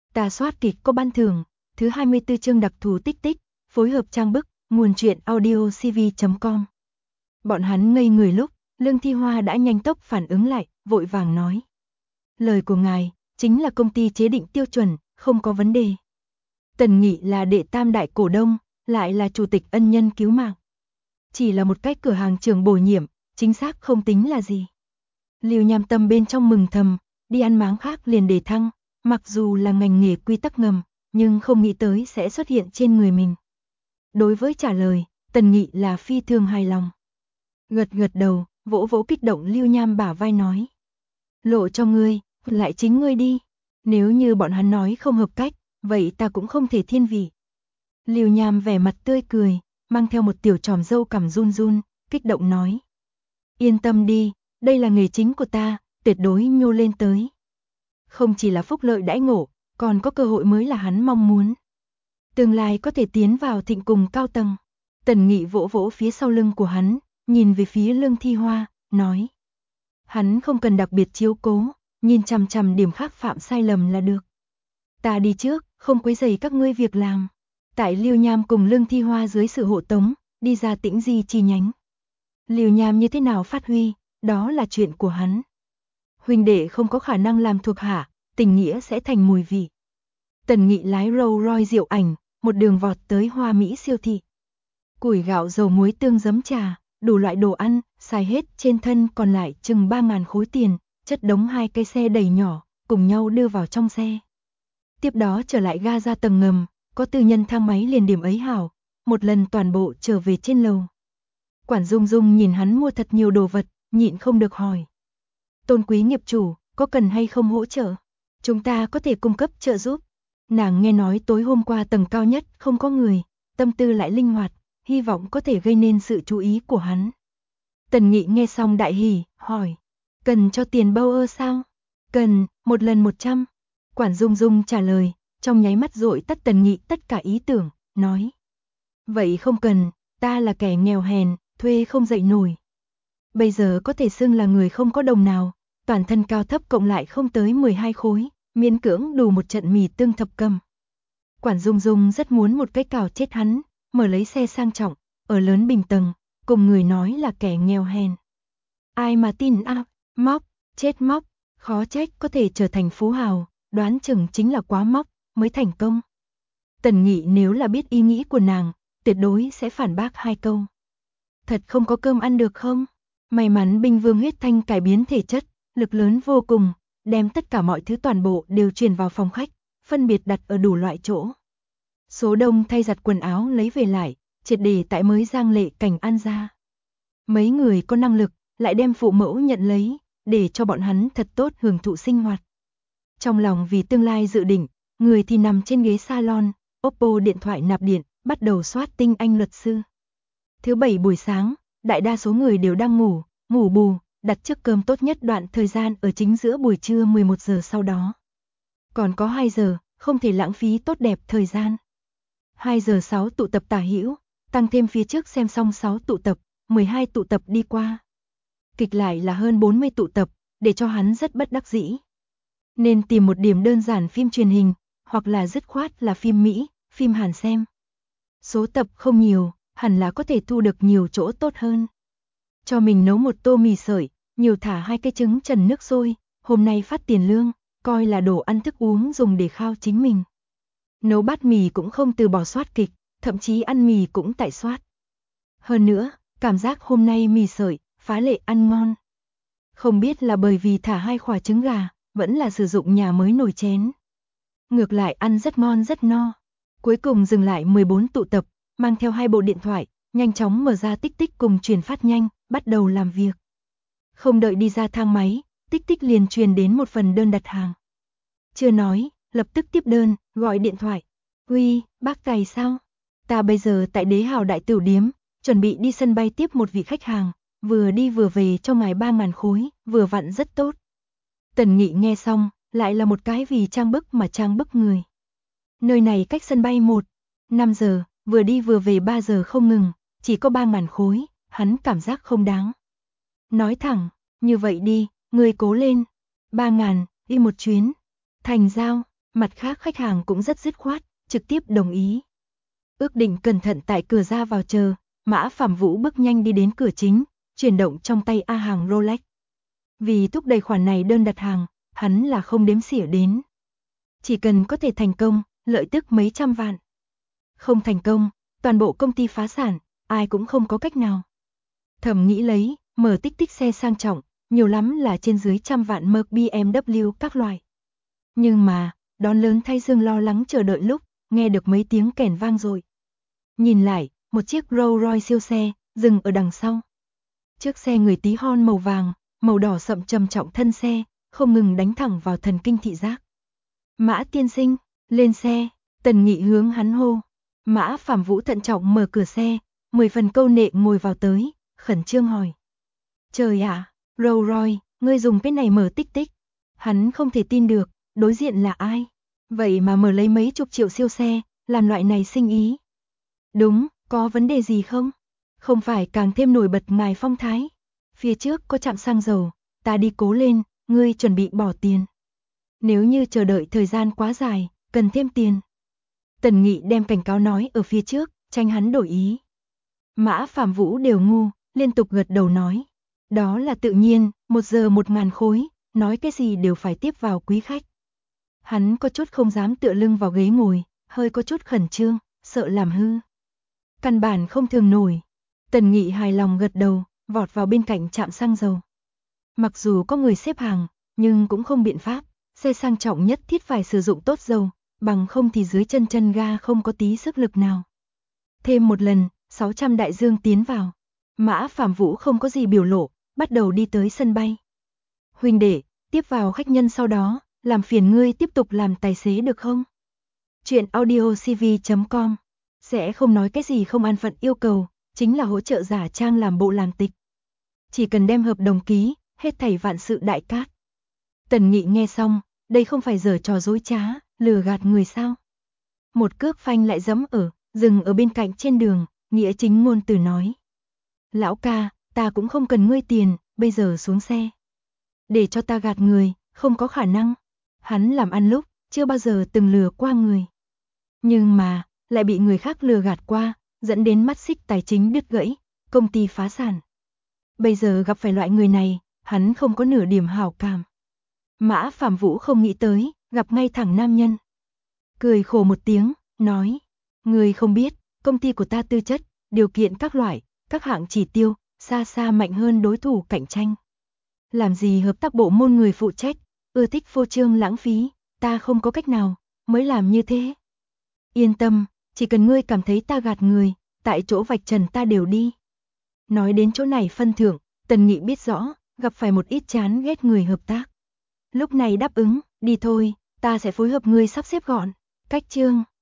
Tà soát kịch có ban thưởng, thứ 24 chương đặc thù tích tích, phối hợp trang bức, nguồn truyện audio cv.com. Bọn hắn ngây người lúc, Lương Thi Hoa đã nhanh tốc phản ứng lại, vội vàng nói. Lời của ngài, chính là công ty chế định tiêu chuẩn, không có vấn đề. Tần Nghị là đệ tam đại cổ đông, lại là chủ tịch ân nhân cứu mạng. Chỉ là một cái cửa hàng trưởng bổ nhiệm, chính xác không tính là gì. Lưu Nham Tâm bên trong mừng thầm, đi ăn máng khác liền đề thăng, mặc dù là ngành nghề quy tắc ngầm, nhưng không nghĩ tới sẽ xuất hiện trên người mình. Đối với trả lời, Tần Nghị là phi thường hài lòng. Gật gật đầu, vỗ vỗ kích động Lưu Nham bả vai nói. Lộ cho ngươi, lại chính ngươi đi. Nếu như bọn hắn nói không hợp cách, vậy ta cũng không thể thiên vị. Lưu Nham vẻ mặt tươi cười, mang theo một tiểu tròm râu cằm run run, kích động nói. Yên tâm đi, đây là nghề chính của ta, tuyệt đối nhô lên tới. Không chỉ là phúc lợi đãi ngộ, còn có cơ hội mới là hắn mong muốn. Tương lai có thể tiến vào thịnh cùng cao tầng. Tần Nghị vỗ vỗ phía sau lưng của hắn, nhìn về phía Lương Thi Hoa, nói. Hắn không cần đặc biệt chiếu cố, nhìn chằm chằm điểm khác phạm sai lầm là được. Ta đi trước, không quấy rầy các ngươi việc làm. Tại Lưu Nham cùng Lương Thi Hoa dưới sự hộ tống, đi ra Tĩnh Di chi nhánh. Lưu Nham như thế nào phát huy, đó là chuyện của hắn. Huynh đệ không có khả năng làm thuộc hạ, tình nghĩa sẽ thành mùi vị. Tần Nghị lái Rolls Royce diệu ảnh, một đường vọt tới Hoa Mỹ siêu thị. Củi gạo dầu muối tương giấm trà, đủ loại đồ ăn, xài hết trên thân còn lại chừng 3.000 khối tiền, chất đống 2 cái xe đẩy nhỏ, cùng nhau đưa vào trong xe. Tiếp đó trở lại ga ra tầng ngầm, có tư nhân thang máy liền điểm ấy hảo, một lần toàn bộ trở về trên lầu. Quản Dung Dung nhìn hắn mua thật nhiều đồ vật, nhịn không được hỏi. Tôn quý nghiệp chủ, có cần hay không hỗ trợ? Chúng ta có thể cung cấp trợ giúp. Nàng nghe nói tối hôm qua tầng cao nhất không có người, tâm tư lại linh hoạt, hy vọng có thể gây nên sự chú ý của hắn. Tần Nghị nghe xong đại hỉ, hỏi. Cần cho tiền bao ơ sao? Cần, một lần 100. Quản Dung Dung trả lời, trong nháy mắt dội tắt Tần Nghị tất cả ý tưởng, nói. Vậy không cần, ta là kẻ nghèo hèn, thuê không dậy nổi. Bây giờ có thể xưng là người không có đồng nào, toàn thân cao thấp cộng lại không tới 12 khối, miễn cưỡng đủ một trận mì tương thập cẩm. Quản Dung Dung rất muốn một cái cào chết hắn, mở lấy xe sang trọng, ở lớn bình tầng, cùng người nói là kẻ nghèo hèn. Ai mà tin à, móc, chết móc, khó trách có thể trở thành phú hào, đoán chừng chính là quá móc, mới thành công. Tần Nghị nếu là biết ý nghĩ của nàng, tuyệt đối sẽ phản bác 2 câu. Thật không có cơm ăn được không? May mắn binh vương huyết thanh cải biến thể chất, lực lớn vô cùng, đem tất cả mọi thứ toàn bộ đều truyền vào phòng khách, phân biệt đặt ở đủ loại chỗ. Số đông thay giặt quần áo lấy về lại, triệt để tại mới Giang Lệ Cảnh ăn ra. Mấy người có năng lực, lại đem phụ mẫu nhận lấy, để cho bọn hắn thật tốt hưởng thụ sinh hoạt. Trong lòng vì tương lai dự định, người thì nằm trên ghế salon, Oppo điện thoại nạp điện, bắt đầu soát tinh anh luật sư. Thứ 7 buổi sáng, đại đa số người đều đang ngủ, ngủ bù, đặt trước cơm tốt nhất đoạn thời gian ở chính giữa buổi trưa 11 giờ sau đó. Còn có 2 giờ, không thể lãng phí tốt đẹp thời gian. 2 giờ 6 tụ tập tả hữu, tăng thêm phía trước xem xong 6 tụ tập, 12 tụ tập đi qua. Kịch lại là hơn 40 tụ tập, để cho hắn rất bất đắc dĩ. Nên tìm một điểm đơn giản phim truyền hình, hoặc là dứt khoát là phim Mỹ, phim Hàn xem. Số tập không nhiều, hẳn là có thể thu được nhiều chỗ tốt hơn. Cho mình nấu một tô mì sợi, nhiều thả 2 cái trứng trần nước sôi, hôm nay phát tiền lương, coi là đồ ăn thức uống dùng để khao chính mình. Nấu bát mì cũng không từ bỏ soát kịch, thậm chí ăn mì cũng tại soát. Hơn nữa, cảm giác hôm nay mì sợi, phá lệ ăn ngon. Không biết là bởi vì thả 2 quả trứng gà, vẫn là sử dụng nhà mới nồi chén. Ngược lại ăn rất ngon rất no. Cuối cùng dừng lại 14 tụ tập, mang theo 2 bộ điện thoại, nhanh chóng mở ra tích tích cùng truyền phát nhanh, bắt đầu làm việc. Không đợi đi ra thang máy, tích tích liền truyền đến một phần đơn đặt hàng. Chưa nói, lập tức tiếp đơn, gọi điện thoại. Uy, bác Tài sao? Ta bây giờ tại Đế Hào Đại Tửu Điếm, chuẩn bị đi sân bay tiếp một vị khách hàng, vừa đi vừa về cho ngài 3.000 khối, vừa vặn rất tốt. Tần Nghị nghe xong, lại là một cái vì trang bức mà trang bức người. Nơi này cách sân bay 5 giờ, vừa đi vừa về 3 giờ không ngừng, chỉ có 3.000 khối, hắn cảm giác không đáng. Nói thẳng, như vậy đi, ngươi cố lên. 3.000, đi một chuyến. Thành giao. Mặt khác khách hàng cũng rất dứt khoát, trực tiếp đồng ý. Ước định cẩn thận tại cửa ra vào chờ, Mã Phạm Vũ bước nhanh đi đến cửa chính, chuyển động trong tay A hàng Rolex. Vì thúc đẩy khoản này đơn đặt hàng, hắn là không đếm xỉa đến. Chỉ cần có thể thành công, lợi tức mấy trăm vạn. Không thành công, toàn bộ công ty phá sản, ai cũng không có cách nào. Thầm nghĩ lấy, mở tích tích xe sang trọng, nhiều lắm là trên dưới trăm vạn Merc BMW các loại. Nhưng mà, đón lớn thay Dương lo lắng chờ đợi lúc, nghe được mấy tiếng kèn vang rồi. Nhìn lại, một chiếc Rolls Royce siêu xe, dừng ở đằng sau. Trước xe người tí hon màu vàng, màu đỏ sậm trầm trọng thân xe, không ngừng đánh thẳng vào thần kinh thị giác. Mã tiên sinh, lên xe, Tần Nghị hướng hắn hô. Mã Phạm Vũ thận trọng mở cửa xe, 10 phần câu nệ ngồi vào tới, khẩn trương hỏi. Trời ạ, Rolls Royce, ngươi dùng cái này mở tích tích. Hắn không thể tin được, đối diện là ai? Vậy mà mở lấy mấy chục triệu siêu xe, làm loại này sinh ý. Đúng, có vấn đề gì không? Không phải càng thêm nổi bật ngài phong thái. Phía trước có trạm xăng dầu, ta đi cố lên, ngươi chuẩn bị bỏ tiền. Nếu như chờ đợi thời gian quá dài, cần thêm tiền. Tần Nghị đem cảnh cáo nói ở phía trước, tranh hắn đổi ý. Mã Phạm Vũ đều ngu, liên tục gật đầu nói. Đó là tự nhiên, 1 giờ 1.000 khối, nói cái gì đều phải tiếp vào quý khách. Hắn có chút không dám tựa lưng vào ghế ngồi, hơi có chút khẩn trương, sợ làm hư. Căn bản không thường nổi. Tần Nghị hài lòng gật đầu, vọt vào bên cạnh trạm xăng dầu. Mặc dù có người xếp hàng, nhưng cũng không biện pháp, xe sang trọng nhất thiết phải sử dụng tốt dầu, bằng không thì dưới chân ga không có tí sức lực nào. Thêm một lần, 600 đại dương tiến vào. Mã Phạm Vũ không có gì biểu lộ, bắt đầu đi tới sân bay. Huynh đệ, tiếp vào khách nhân sau đó, làm phiền ngươi tiếp tục làm tài xế được không? Chuyện audiocv.com sẽ không nói cái gì không an phận yêu cầu, chính là hỗ trợ giả trang làm bộ làm tịch. Chỉ cần đem hợp đồng ký, hết thảy vạn sự đại cát. Tần Nghị nghe xong, đây không phải giở trò dối trá, lừa gạt người sao? Một cước phanh lại giẫm dừng ở bên cạnh trên đường, nghĩa chính ngôn từ nói. Lão ca, ta cũng không cần ngươi tiền, bây giờ xuống xe. Để cho ta gạt người, không có khả năng. Hắn làm ăn lúc, chưa bao giờ từng lừa qua người. Nhưng mà, lại bị người khác lừa gạt qua, dẫn đến mắt xích tài chính đứt gãy, công ty phá sản. Bây giờ gặp phải loại người này, hắn không có nửa điểm hảo cảm. Mã Phạm Vũ không nghĩ tới, gặp ngay thẳng nam nhân. Cười khổ một tiếng, nói, người không biết, công ty của ta tư chất, điều kiện các loại, các hạng chỉ tiêu, xa xa mạnh hơn đối thủ cạnh tranh. Làm gì hợp tác bộ môn người phụ trách, ưa thích phô trương lãng phí, ta không có cách nào, mới làm như thế. Yên tâm, chỉ cần ngươi cảm thấy ta gạt người, tại chỗ vạch trần ta đều đi. Nói đến chỗ này phân thưởng, Tần Nghị biết rõ, gặp phải một ít chán ghét người hợp tác. Lúc này đáp ứng, đi thôi, ta sẽ phối hợp ngươi sắp xếp gọn. Cách chương